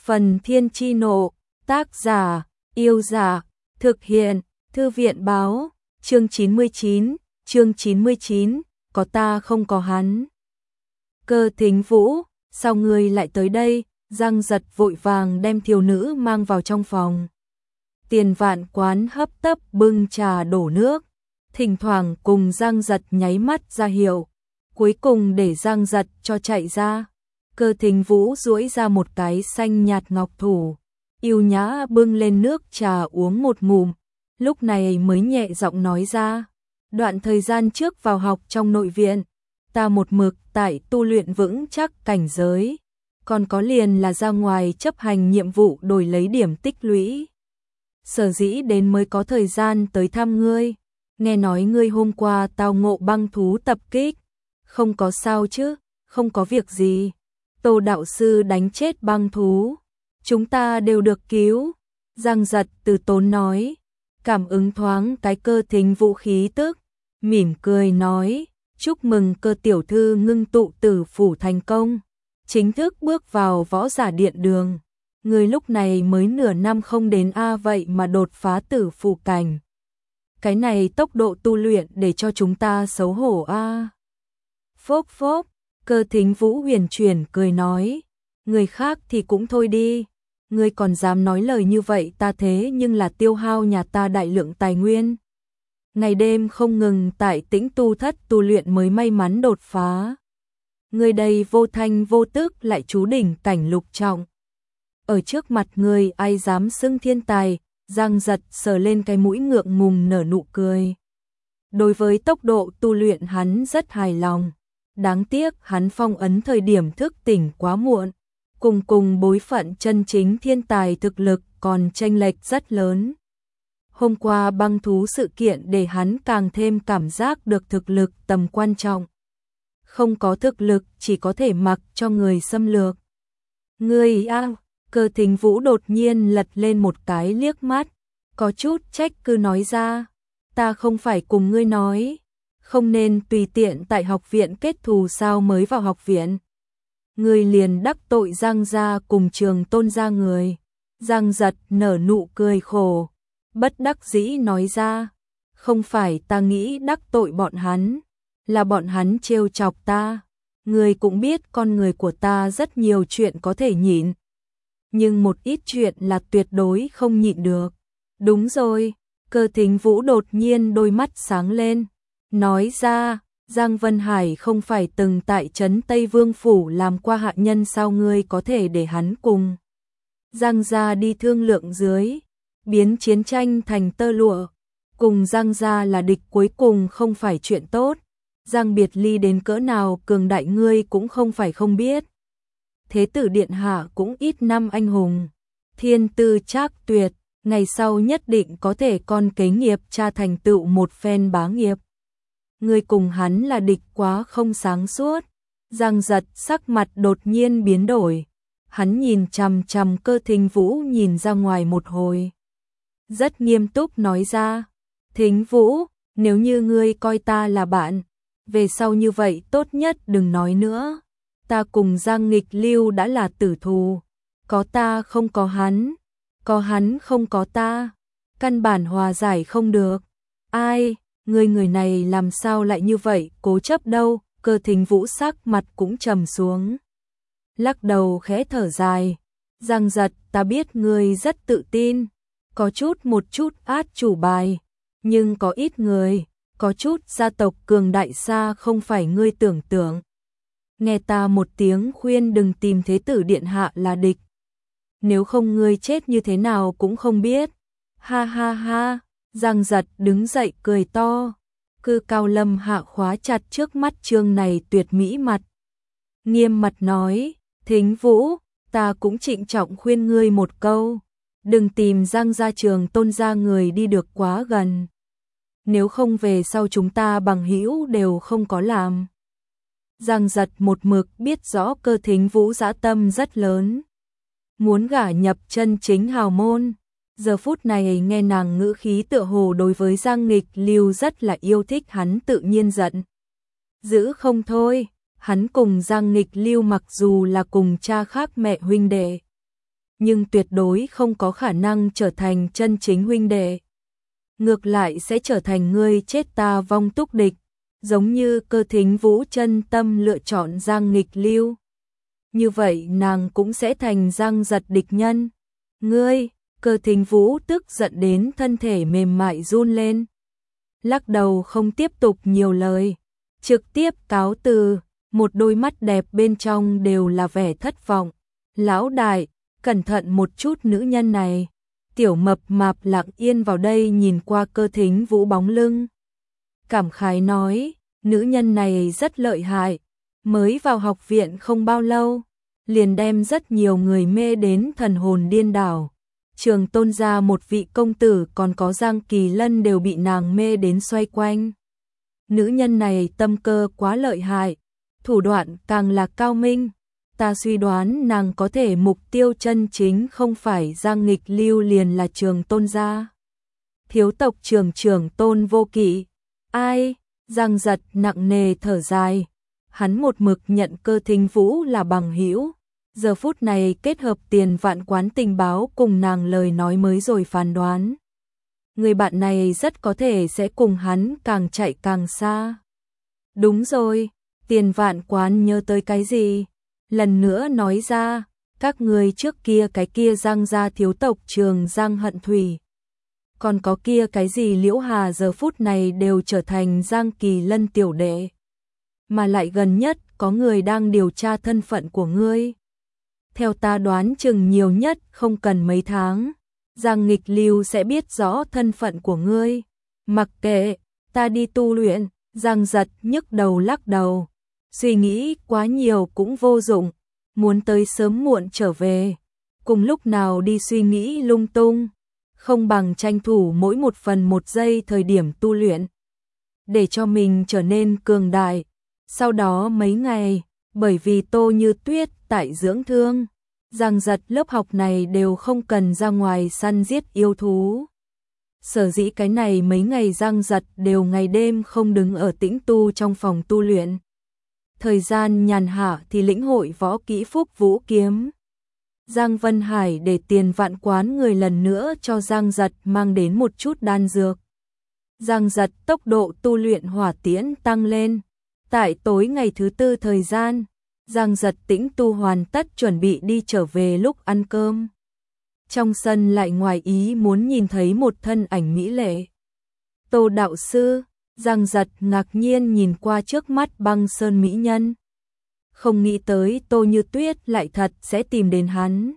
Phần Thiên Chi Nộ, tác giả, Yêu Giả, thực hiện, Thư viện báo, chương 99, có ta không có hắn. Cơ Thính Vũ, sao ngươi lại tới đây? Giang Giật vội vàng đem thiếu nữ mang vào trong phòng. Tiền Vạn Quán hấp tấp bưng trà đổ nước, thỉnh thoảng cùng Giang Giật nháy mắt ra hiệu, cuối cùng để Giang Giật cho chạy ra. Cơ Thính Vũ duỗi ra một cái xanh nhạt ngọc thủ, yêu nhã bưng lên nước trà uống một ngụm, lúc này mới nhẹ giọng nói ra, đoạn thời gian trước vào học trong nội viện, ta một mực tại tu luyện vững chắc cảnh giới, còn có liền là ra ngoài chấp hành nhiệm vụ đổi lấy điểm tích lũy. Sở dĩ đến mới có thời gian tới thăm ngươi, nghe nói ngươi hôm qua tao ngộ băng thú tập kích, không có sao chứ? Không có việc gì. Tô đạo sư đánh chết băng thú, chúng ta đều được cứu. Giang Giật từ tốn nói, cảm ứng thoáng cái Cơ Thính Vũ khí tức, mỉm cười nói, chúc mừng Cơ tiểu thư ngưng tụ tử phủ thành công, chính thức bước vào võ giả điện đường. Người lúc này mới nửa năm không đến vậy mà đột phá tử phủ cảnh. Cái này tốc độ tu luyện để cho chúng ta xấu hổ Phốc phốc, Cơ Thính Vũ huyền chuyển cười nói, người khác thì cũng thôi đi, ngươi còn dám nói lời như vậy, ta thế nhưng là tiêu hao nhà ta đại lượng tài nguyên. Ngày đêm không ngừng tại Tĩnh Tu Thất tu luyện mới may mắn đột phá. Ngươi đây vô thanh vô tức lại trú đỉnh cảnh lục trọng. Ở trước mặt ngươi ai dám xưng thiên tài? Giang Giật sờ lên cái mũi ngượng ngùng nở nụ cười. Đối với tốc độ tu luyện hắn rất hài lòng. Đáng tiếc hắn phong ấn thời điểm thức tỉnh quá muộn. Cùng bối phận chân chính thiên tài thực lực còn chênh lệch rất lớn. Hôm qua băng thú sự kiện để hắn càng thêm cảm giác được thực lực tầm quan trọng. Không có thực lực chỉ có thể mặc cho người xâm lược. Ngươi Cơ Thính Vũ đột nhiên lật lên một cái liếc mắt, có chút trách cứ nói ra, ta không phải cùng ngươi nói, không nên tùy tiện tại học viện kết thù sao mới vào học viện. Ngươi liền đắc tội Giang gia cùng Trường Tôn gia người. Giang Giật nở nụ cười khổ, bất đắc dĩ nói ra, không phải ta nghĩ đắc tội bọn hắn, là bọn hắn trêu chọc ta. Ngươi cũng biết con người của ta rất nhiều chuyện có thể nhịn, nhưng một ít chuyện là tuyệt đối không nhịn được. Đúng rồi, Cơ Thính Vũ đột nhiên đôi mắt sáng lên, nói ra, Giang Vân Hải không phải từng tại trấn Tây Vương Phủ làm qua hạ nhân sao, ngươi có thể để hắn cùng Giang gia đi thương lượng dưới, biến chiến tranh thành tơ lụa, cùng Giang gia là địch cuối cùng không phải chuyện tốt. Giang biệt ly đến cỡ nào cường đại ngươi cũng không phải không biết. Thế tử điện hạ cũng ít năm anh hùng, thiên tư trác tuyệt, ngày sau nhất định có thể con kế nghiệp cha thành tựu một phen bá nghiệp. Ngươi cùng hắn là địch quá không sáng suốt. Giang Giật sắc mặt đột nhiên biến đổi, hắn nhìn chằm chằm Cơ Thính Vũ nhìn ra ngoài một hồi, rất nghiêm túc nói ra, Thính Vũ, nếu như ngươi coi ta là bạn, về sau như vậy tốt nhất đừng nói nữa. Ta cùng Giang Nghịch Lưu đã là tử thù, có ta không có hắn, có hắn không có ta, căn bản hòa giải không được. Ai, người này làm sao lại như vậy, cố chấp đâu? Cơ Thính Vũ sắc mặt cũng trầm xuống, lắc đầu khẽ thở dài. Giang Giật, ta biết ngươi rất tự tin, có một chút át chủ bài, nhưng có ít người, có chút gia tộc cường đại xa không phải ngươi tưởng tượng. Nghe ta một tiếng khuyên đừng tìm thế tử điện hạ là địch, nếu không ngươi chết như thế nào cũng không biết. Ha ha ha, Giang Giật đứng dậy cười to, Cư Cao Lâm hạ khóa chặt trước mắt trương này tuyệt mỹ mặt, nghiêm mặt nói, Thính Vũ, ta cũng trịnh trọng khuyên ngươi một câu, đừng tìm Giang gia Trường Tôn gia người đi được quá gần, nếu không về sau chúng ta bằng hữu đều không có làm. Giang Giật một mực biết rõ Cơ Thính Vũ dã tâm rất lớn, muốn gả nhập chân chính hào môn. Giờ phút này nghe nàng ngữ khí tựa hồ đối với Giang Nghịch Lưu rất là yêu thích, hắn tự nhiên giận dữ không thôi. Hắn cùng Giang Nghịch Lưu mặc dù là cùng cha khác mẹ huynh đệ, nhưng tuyệt đối không có khả năng trở thành chân chính huynh đệ. Ngược lại sẽ trở thành ngươi chết ta vong túc địch, giống như Cơ Thính Vũ chân tâm lựa chọn Giang Nghịch Lưu. Như vậy nàng cũng sẽ thành Giang Giật địch nhân. Ngươi, Cơ Thính Vũ tức giận đến thân thể mềm mại run lên. Lắc đầu không tiếp tục nhiều lời, trực tiếp cáo từ, một đôi mắt đẹp bên trong đều là vẻ thất vọng. Lão đại, cẩn thận một chút nữ nhân này. Tiểu mập mạp lặng yên vào đây nhìn qua Cơ Thính Vũ bóng lưng. Cảm khái nói, nữ nhân này rất lợi hại, mới vào học viện không bao lâu, liền đem rất nhiều người mê đến thần hồn điên đảo. Trường Tôn gia một vị công tử còn có Giang Kỳ Lân đều bị nàng mê đến xoay quanh. Nữ nhân này tâm cơ quá lợi hại, thủ đoạn càng là cao minh. Ta suy đoán nàng có thể mục tiêu chân chính không phải Giang Nghịch Lưu liền là Trường Tôn gia. Thiếu tộc Trường Tôn Vô Kỵ. Ai? Giang Giật nặng nề thở dài. Hắn một mực nhận Cơ Thính Vũ là bằng hữu. Giờ phút này kết hợp Tiền Vạn Quán tình báo cùng nàng lời nói mới rồi phán đoán. Người bạn này rất có thể sẽ cùng hắn càng chạy càng xa. Đúng rồi, Tiền Vạn Quán nhớ tới cái gì? Lần nữa nói ra, các người trước kia cái kia Giang gia thiếu tộc Trường Giang Hận Thủy. Còn có kia cái gì Liễu Hà giờ phút này đều trở thành Giang Kỳ Lân tiểu đệ. Mà lại gần nhất có người đang điều tra thân phận của ngươi. Theo ta đoán chừng nhiều nhất không cần mấy tháng, Giang Nghịch Lưu sẽ biết rõ thân phận của ngươi. Mặc kệ, ta đi tu luyện. Giang Giật nhức đầu lắc đầu. Suy nghĩ quá nhiều cũng vô dụng, muốn tới sớm muộn trở về. Cùng lúc nào đi suy nghĩ lung tung, không bằng tranh thủ mỗi một phần một giây thời điểm tu luyện. Để cho mình trở nên cường đại. Sau đó mấy ngày, bởi vì Tô Như Tuyết tại dưỡng thương, Giang Giật lớp học này đều không cần ra ngoài săn giết yêu thú. Sở dĩ cái này mấy ngày Giang Giật đều ngày đêm không đứng ở tĩnh tu trong phòng tu luyện. Thời gian nhàn hạ thì lĩnh hội võ kỹ Phúc Vũ Kiếm. Giang Vân Hải để Tiền Vạn Quán người lần nữa cho Giang Giật mang đến một chút đan dược. Giang Giật tốc độ tu luyện hỏa tiễn tăng lên. Tại tối ngày thứ tư thời gian, Giang Giật tĩnh tu hoàn tất chuẩn bị đi trở về lúc ăn cơm. Trong sân lại ngoài ý muốn nhìn thấy một thân ảnh mỹ lệ. Tô đạo sư, Giang Giật ngạc nhiên nhìn qua trước mắt băng sơn mỹ nhân. Không nghĩ tới Tô Như Tuyết lại thật sẽ tìm đến hắn.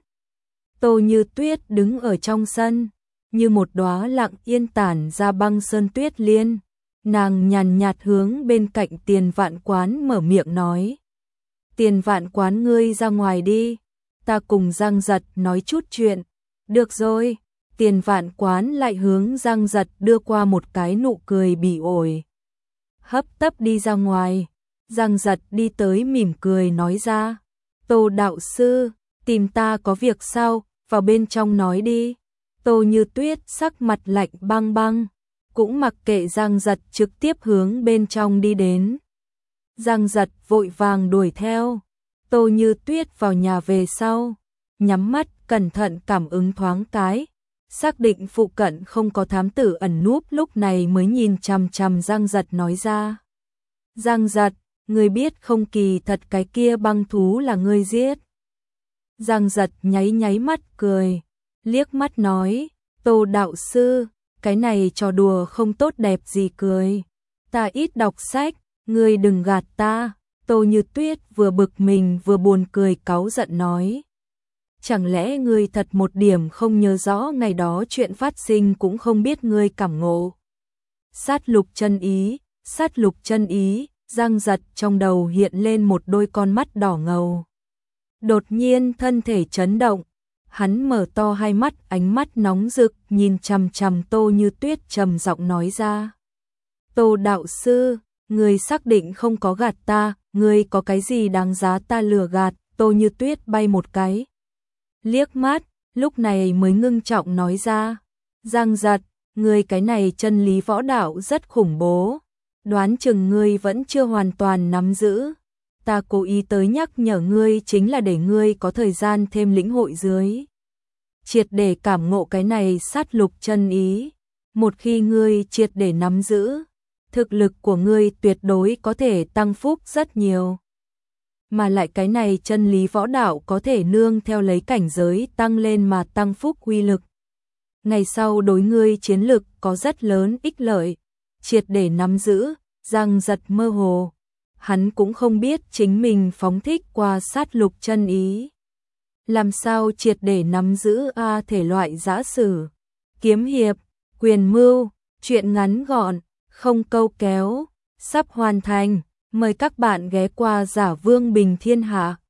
Tô Như Tuyết đứng ở trong sân, như một đóa lặng yên tản ra băng sơn tuyết liên. Nàng nhàn nhạt hướng bên cạnh Tiền Vạn Quán mở miệng nói. Tiền Vạn Quán ngươi ra ngoài đi, ta cùng Giang Giật nói chút chuyện. Được rồi, Tiền Vạn Quán lại hướng Giang Giật đưa qua một cái nụ cười bỉ ổi. Hấp tấp đi ra ngoài, Giang Giật đi tới mỉm cười nói ra. Tô đạo sư, tìm ta có việc sao, vào bên trong nói đi. Tô Như Tuyết sắc mặt lạnh băng băng, cũng mặc kệ Giang Giật trực tiếp hướng bên trong đi đến. Giang Giật vội vàng đuổi theo. Tô Như Tuyết vào nhà về sau, nhắm mắt cẩn thận cảm ứng thoáng cái, xác định phụ cận không có thám tử ẩn núp lúc này mới nhìn chằm chằm Giang Giật nói ra. Giang Giật, ngươi biết không kỳ thật cái kia băng thú là ngươi giết. Giang Giật nháy nháy mắt cười, liếc mắt nói, Tô đạo sư, cái này trò đùa không tốt đẹp gì cười. Ta ít đọc sách, ngươi đừng gạt ta. Tô Như Tuyết vừa bực mình vừa buồn cười cáu giận nói. Chẳng lẽ ngươi thật một điểm không nhớ rõ ngày đó chuyện phát sinh cũng không biết ngươi cảm ngộ. Sát lục chân ý, Giang Giật trong đầu hiện lên một đôi con mắt đỏ ngầu. Đột nhiên thân thể chấn động, hắn mở to hai mắt, ánh mắt nóng rực nhìn chằm chằm Tô Như Tuyết trầm giọng nói ra. Tô đạo sư, ngươi xác định không có gạt ta, ngươi có cái gì đáng giá ta lừa gạt? Tô Như Tuyết bay một cái liếc mắt, lúc này mới ngưng trọng nói ra. Giang Giật, ngươi cái này chân lý võ đạo rất khủng bố, đoán chừng ngươi vẫn chưa hoàn toàn nắm giữ. Ta cố ý tới nhắc nhở ngươi chính là để ngươi có thời gian thêm lĩnh hội dưới. triệt để cảm ngộ cái này sát lục chân ý. Một khi ngươi triệt để nắm giữ, thực lực của ngươi tuyệt đối có thể tăng phúc rất nhiều. Mà lại cái này chân lý võ đạo có thể nương theo lấy cảnh giới tăng lên mà tăng phúc uy lực. Ngày sau đối ngươi chiến lực có rất lớn ích lợi. Triệt để nắm giữ, Giang Giật mơ hồ. Hắn cũng không biết chính mình phóng thích qua sát lục chân ý. Làm sao triệt để nắm giữ thể loại giã sử, kiếm hiệp, quyền mưu, truyện ngắn gọn, không câu kéo, sắp hoàn thành. Mời các bạn ghé qua Giả Vương Bình Thiên Hạ.